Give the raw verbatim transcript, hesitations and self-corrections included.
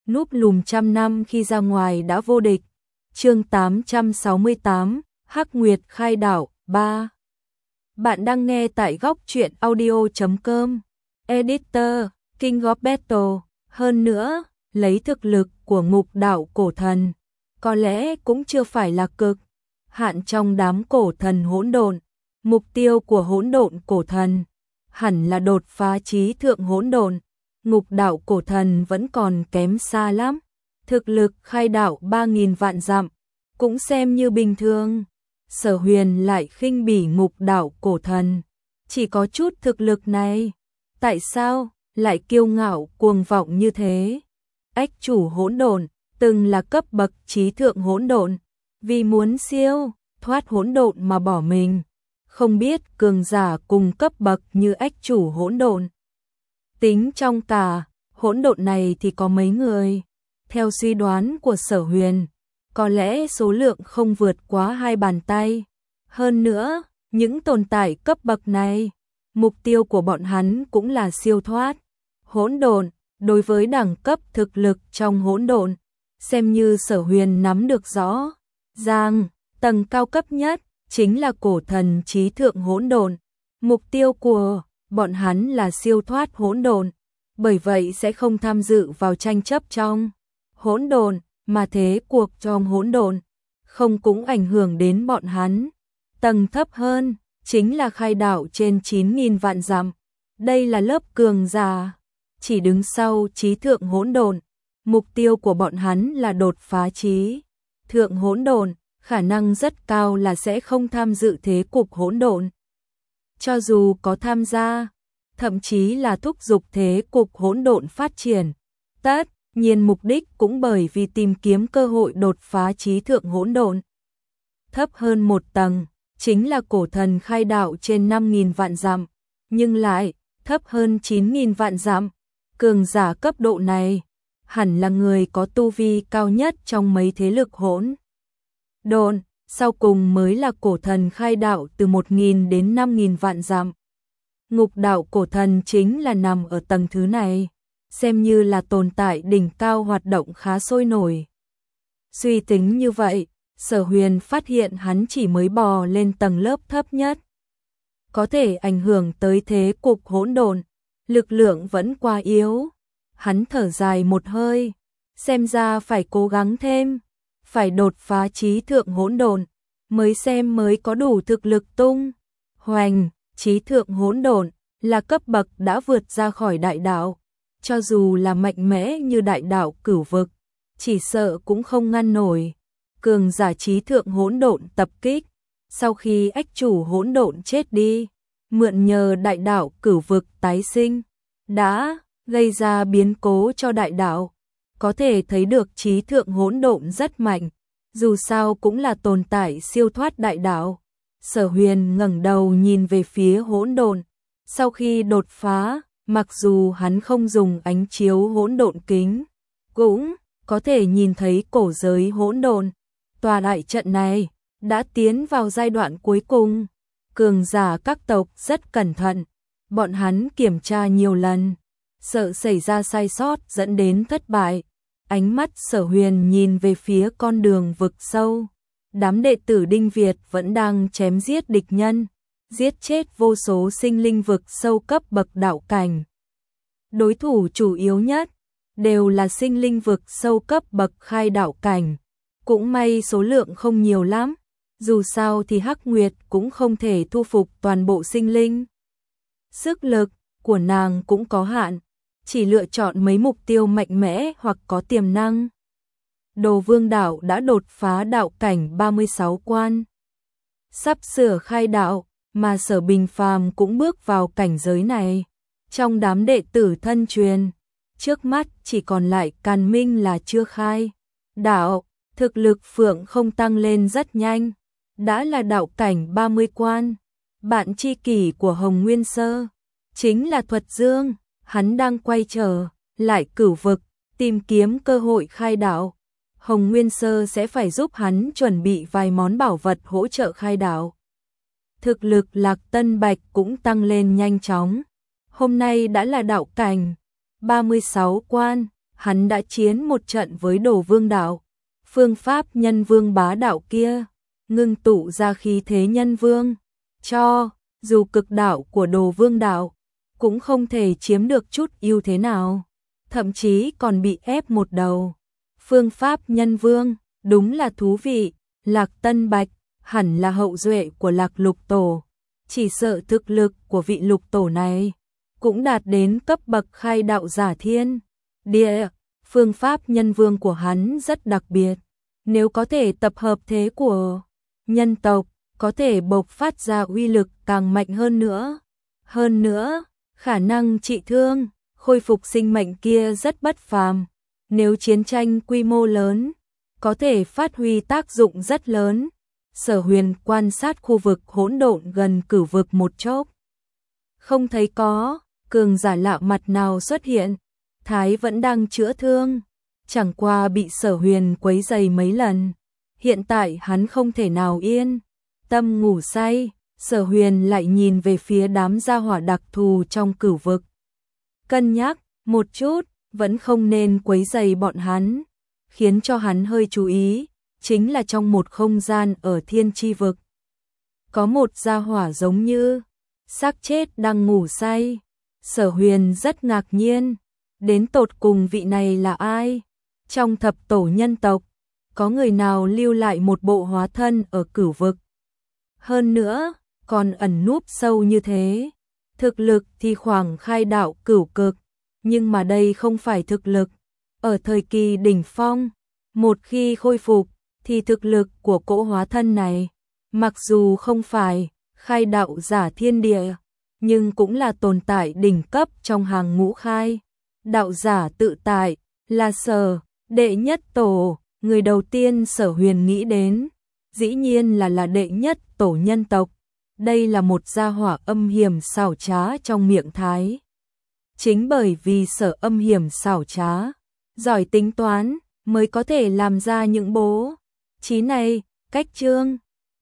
núp lùm trăm năm khi ra ngoài đã vô địch. Chương tám trăm sáu mươi tám, Hắc Nguyệt khai đạo ba. Bạn đang nghe tại góc truyện audio chấm com. Editor, King of Battle. Hơn nữa, lấy thực lực của Ngục Đạo Cổ Thần, có lẽ cũng chưa phải là cực hạn trong đám cổ thần hỗn độn. Mục tiêu của hỗn độn cổ thần hẳn là đột phá chí thượng hỗn độn. Ngục Đạo Cổ Thần vẫn còn kém xa lắm. Thực lực khai đạo ba nghìn vạn dặm cũng xem như bình thường. Sở Huyền lại khinh bỉ Ngục Đạo Cổ Thần, chỉ có chút thực lực này, tại sao lại kiêu ngạo cuồng vọng như thế? Ách chủ hỗn độn từng là cấp bậc chí thượng hỗn độn, vì muốn siêu thoát hỗn độn mà bỏ mình. Không biết cường giả cùng cấp bậc như ách chủ hỗn độn, tính trong cả hỗn độn này thì có mấy người? Theo suy đoán của Sở Huyền, có lẽ số lượng không vượt quá hai bàn tay. Hơn nữa, những tồn tại cấp bậc này, mục tiêu của bọn hắn cũng là siêu thoát hỗn độn. Đối với đẳng cấp thực lực trong hỗn độn, xem như Sở Huyền nắm được rõ ràng, tầng cao cấp nhất chính là cổ thần chí thượng hỗn độn. Mục tiêu của bọn hắn là siêu thoát hỗn độn, bởi vậy sẽ không tham dự vào tranh chấp trong hỗn độn, mà thế cuộc trong hỗn độn không cũng ảnh hưởng đến bọn hắn. Tầng thấp hơn chính là khai đạo trên chín nghìn vạn dặm. Đây là lớp cường giả chỉ đứng sau chí thượng hỗn độn. Mục tiêu của bọn hắn là đột phá chí thượng hỗn độn, khả năng rất cao là sẽ không tham dự thế cục hỗn độn. Cho dù có tham gia, thậm chí là thúc giục thế cục hỗn độn phát triển, tất nhiên mục đích cũng bởi vì tìm kiếm cơ hội đột phá chí thượng hỗn độn. Thấp hơn một tầng chính là cổ thần khai đạo trên năm nghìn vạn dặm, nhưng lại thấp hơn chín nghìn vạn dặm. Cường giả cấp độ này hẳn là người có tu vi cao nhất trong mấy thế lực hỗn độn, sau cùng mới là cổ thần khai đạo từ một nghìn đến năm nghìn vạn dặm. Ngục Đạo Cổ Thần chính là nằm ở tầng thứ này, xem như là tồn tại đỉnh cao, hoạt động khá sôi nổi. Suy tính như vậy, Sở Huyền phát hiện hắn chỉ mới bò lên tầng lớp thấp nhất, có thể ảnh hưởng tới thế cục hỗn độn, lực lượng vẫn quá yếu. Hắn thở dài một hơi, xem ra phải cố gắng thêm, phải đột phá chí thượng hỗn độn mới xem mới có đủ thực lực tung hoành. Chí thượng hỗn độn là cấp bậc đã vượt ra khỏi đại đạo, cho dù là mạnh mẽ như đại đạo cửu vực, chỉ sợ cũng không ngăn nổi cường giả chí thượng hỗn độn tập kích. Sau khi ách chủ hỗn độn chết đi, mượn nhờ đại đạo cửu vực tái sinh, đã gây ra biến cố cho đại đạo. Có thể thấy được chí thượng hỗn độn rất mạnh, dù sao cũng là tồn tại siêu thoát đại đạo. Sở Huyền ngẩng đầu nhìn về phía hỗn độn. Sau khi đột phá, mặc dù hắn không dùng ánh chiếu hỗn độn kính, cũng có thể nhìn thấy cổ giới hỗn độn. Tòa đại trận này đã tiến vào giai đoạn cuối cùng. Cường giả các tộc rất cẩn thận, bọn hắn kiểm tra nhiều lần, sợ xảy ra sai sót dẫn đến thất bại. Ánh mắt Sở Huyền nhìn về phía con đường vực sâu. Đám đệ tử Đinh Việt vẫn đang chém giết địch nhân, giết chết vô số sinh linh vực sâu cấp bậc đạo cảnh. Đối thủ chủ yếu nhất đều là sinh linh vực sâu cấp bậc khai đạo cảnh. Cũng may số lượng không nhiều lắm, dù sao thì Hắc Nguyệt cũng không thể thu phục toàn bộ sinh linh. Sức lực của nàng cũng có hạn, chỉ lựa chọn mấy mục tiêu mạnh mẽ hoặc có tiềm năng. Đồ Vương Đạo đã đột phá đạo cảnh ba mươi sáu quan, sắp sửa khai đạo, mà Sở Bình Phàm cũng bước vào cảnh giới này. Trong đám đệ tử thân truyền, trước mắt chỉ còn lại Càn Minh là chưa khai đạo. Thực lực Phượng không tăng lên rất nhanh, đã là đạo cảnh ba mươi quan. Bạn tri kỷ của Hồng Nguyên Sơ chính là Thuật Dương, hắn đang quay trở lại cửu vực, tìm kiếm cơ hội khai đạo. Hồng Nguyên Sơ sẽ phải giúp hắn chuẩn bị vài món bảo vật hỗ trợ khai đạo. Thực lực Lạc Tân Bạch cũng tăng lên nhanh chóng, hôm nay đã là đạo cảnh ba mươi sáu quan. hắn đã chiến một trận với Đồ Vương đạo. Phương pháp nhân vương bá đạo kia, ngưng tụ ra khí thế nhân vương, cho dù cực đạo của Đồ Vương đạo cũng không thể chiếm được chút ưu thế nào, thậm chí còn bị ép một đầu. Phương pháp nhân vương, đúng là thú vị. Lạc Tân Bạch hẳn là hậu duệ của Lạc Lục Tổ, chỉ sợ thực lực của vị Lục Tổ này cũng đạt đến cấp bậc khai đạo giả thiên địa. Phương pháp nhân vương của hắn rất đặc biệt, nếu có thể tập hợp thế của nhân tộc, có thể bộc phát ra uy lực càng mạnh hơn nữa. Hơn nữa, khả năng trị thương, khôi phục sinh mệnh kia rất bất phàm. Nếu chiến tranh quy mô lớn, có thể phát huy tác dụng rất lớn. Sở Huyền quan sát khu vực hỗn độn gần cửu vực một chốc, không thấy có cường giả lạ mặt nào xuất hiện. Thái vẫn đang chữa thương, chẳng qua bị Sở Huyền quấy rầy mấy lần. Hiện tại hắn không thể nào yên tâm ngủ say. Sở Huyền lại nhìn về phía đám gia hỏa đặc thù trong cửu vực, cân nhắc một chút, vẫn không nên quấy rầy bọn hắn. Khiến cho hắn hơi chú ý, chính là trong một không gian ở thiên chi vực, có một gia hỏa giống như xác chết đang ngủ say. Sở Huyền rất ngạc nhiên, đến tột cùng vị này là ai? Trong thập tổ nhân tộc, có người nào lưu lại một bộ hóa thân ở cửu vực? Hơn nữa, còn ẩn núp sâu như thế. Thực lực thì khoảng khai đạo cửu cực, nhưng mà đây không phải thực lực ở thời kỳ đỉnh phong. Một khi khôi phục, thì thực lực của cỗ hóa thân này, mặc dù không phải khai đạo giả thiên địa, nhưng cũng là tồn tại đỉnh cấp trong hàng ngũ khai đạo giả tự tại, là Sở đệ nhất tổ. Người đầu tiên Sở Huyền nghĩ đến, dĩ nhiên là là đệ nhất tổ nhân tộc. Đây là một gia hỏa âm hiểm xảo trá trong miệng Thái. Chính bởi vì Sở âm hiểm xảo trá, giỏi tính toán, mới có thể làm ra những bố trí này. Cách chương